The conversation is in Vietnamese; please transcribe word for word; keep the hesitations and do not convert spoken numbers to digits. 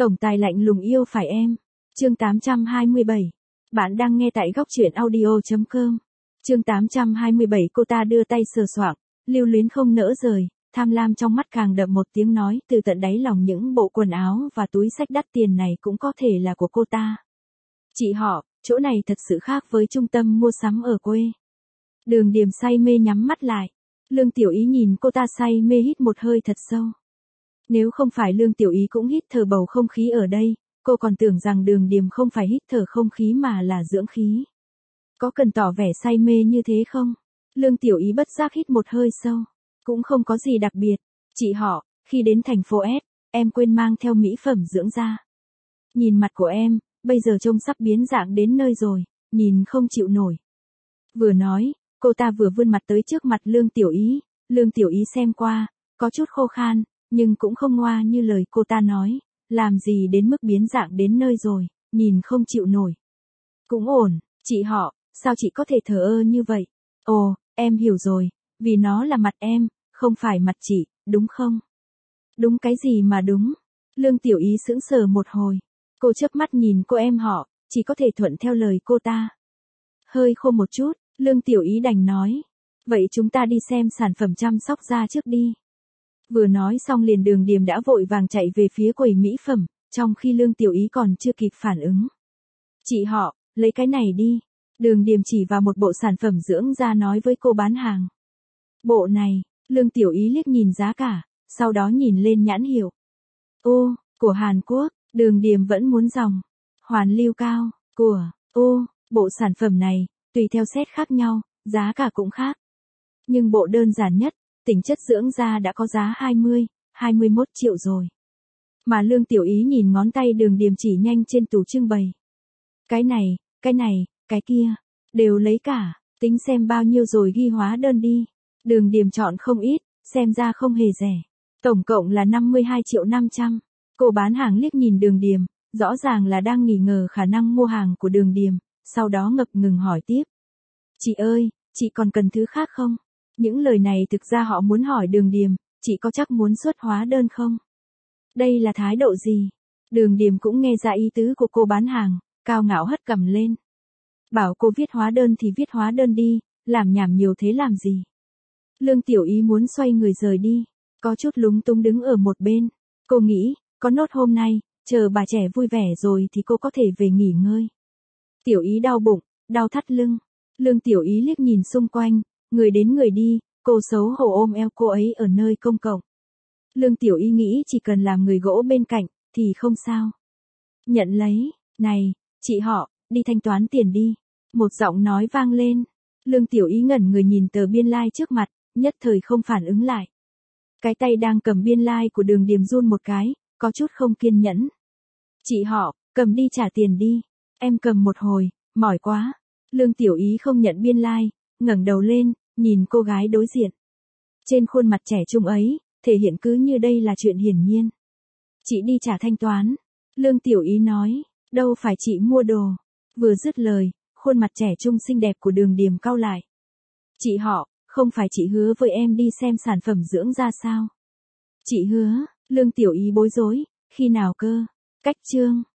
Tổng tài lạnh lùng yêu phải em. Chương tám trăm hai mươi bảy. Bạn đang nghe tại góc truyện audio chấm com. Chương tám trăm hai mươi bảy cô ta đưa tay sờ soạng, lưu luyến không nỡ rời, tham lam trong mắt càng đậm một tiếng nói từ tận đáy lòng những bộ quần áo và túi xách đắt tiền này cũng có thể là của cô ta. Chị họ, chỗ này thật sự khác với trung tâm mua sắm ở quê. Đường Điềm say mê nhắm mắt lại. Lương Tiểu Ý nhìn cô ta say mê hít một hơi thật sâu. Nếu không phải Lương Tiểu Ý cũng hít thở bầu không khí ở đây, cô còn tưởng rằng Đường Điềm không phải hít thở không khí mà là dưỡng khí. Có cần tỏ vẻ say mê như thế không? Lương Tiểu Ý bất giác hít một hơi sâu. Cũng không có gì đặc biệt. Chị họ, khi đến thành phố S, em quên mang theo mỹ phẩm dưỡng da. Nhìn mặt của em, bây giờ trông sắp biến dạng đến nơi rồi, nhìn không chịu nổi. Vừa nói, cô ta vừa vươn mặt tới trước mặt Lương Tiểu Ý. Lương Tiểu Ý xem qua, có chút khô khan, nhưng cũng không ngoa như lời cô ta nói. Làm gì đến mức biến dạng đến nơi rồi, nhìn không chịu nổi. Cũng ổn, chị họ, sao chị có thể thờ ơ như vậy? Ồ, em hiểu rồi, vì nó là mặt em, không phải mặt chị, đúng không? Đúng cái gì mà đúng? Lương Tiểu Ý sững sờ một hồi. Cô chớp mắt nhìn cô em họ, chỉ có thể thuận theo lời cô ta. Hơi khô một chút, Lương Tiểu Ý đành nói. Vậy chúng ta đi xem sản phẩm chăm sóc da trước đi. Vừa nói xong liền Đường Điềm đã vội vàng chạy về phía quầy mỹ phẩm, trong khi Lương Tiểu Ý còn chưa kịp phản ứng. Chị họ, lấy cái này đi. Đường Điềm chỉ vào một bộ sản phẩm dưỡng da nói với cô bán hàng. Bộ này, Lương Tiểu Ý liếc nhìn giá cả, sau đó nhìn lên nhãn hiệu. Ô, của Hàn Quốc, Đường Điềm vẫn muốn dòng. Hoàn lưu cao, của, ô, bộ sản phẩm này, tùy theo set khác nhau, giá cả cũng khác. Nhưng bộ đơn giản nhất, tính chất dưỡng da đã có giá hai mươi, hai mươi mốt triệu rồi. Mà Lương Tiểu Ý nhìn ngón tay Đường Điềm chỉ nhanh trên tủ trưng bày. Cái này, cái này, cái kia, đều lấy cả, tính xem bao nhiêu rồi ghi hóa đơn đi. Đường Điềm chọn không ít, xem ra không hề rẻ. Tổng cộng là năm mươi hai triệu năm trăm. Cô bán hàng liếc nhìn Đường Điềm, rõ ràng là đang nghi ngờ khả năng mua hàng của Đường Điềm, sau đó ngập ngừng hỏi tiếp. Chị ơi, chị còn cần thứ khác không? Những lời này thực ra họ muốn hỏi Đường Điềm, chị có chắc muốn xuất hóa đơn không? Đây là thái độ gì? Đường Điềm cũng nghe ra ý tứ của cô bán hàng, cao ngạo hất cằm lên. Bảo cô viết hóa đơn thì viết hóa đơn đi, làm nhảm nhiều thế làm gì? Lương Tiểu Ý muốn xoay người rời đi, có chút lúng túng đứng ở một bên. Cô nghĩ, có nốt hôm nay, chờ bà trẻ vui vẻ rồi thì cô có thể về nghỉ ngơi. Tiểu Ý đau bụng, đau thắt lưng. Lương Tiểu Ý liếc nhìn xung quanh, người đến người đi, cô xấu hổ ôm eo cô ấy ở nơi công cộng. Lương Tiểu Ý nghĩ chỉ cần làm người gỗ bên cạnh, thì không sao. Nhận lấy, này, chị họ, đi thanh toán tiền đi. Một giọng nói vang lên. Lương Tiểu Ý ngẩn người nhìn tờ biên lai like trước mặt, nhất thời không phản ứng lại. Cái tay đang cầm biên lai like của Đường Điềm run một cái, có chút không kiên nhẫn. Chị họ, cầm đi trả tiền đi. Em cầm một hồi, mỏi quá. Lương Tiểu Ý không nhận biên lai like, ngẩng đầu lên, nhìn cô gái đối diện. Trên khuôn mặt trẻ trung ấy, thể hiện cứ như đây là chuyện hiển nhiên. Chị đi trả thanh toán. Lương Tiểu Ý nói, đâu phải chị mua đồ. Vừa dứt lời, khuôn mặt trẻ trung xinh đẹp của Đường Điềm cau lại. Chị họ, không phải chị hứa với em đi xem sản phẩm dưỡng da sao? Chị hứa, Lương Tiểu Ý bối rối, khi nào cơ? Cách chương.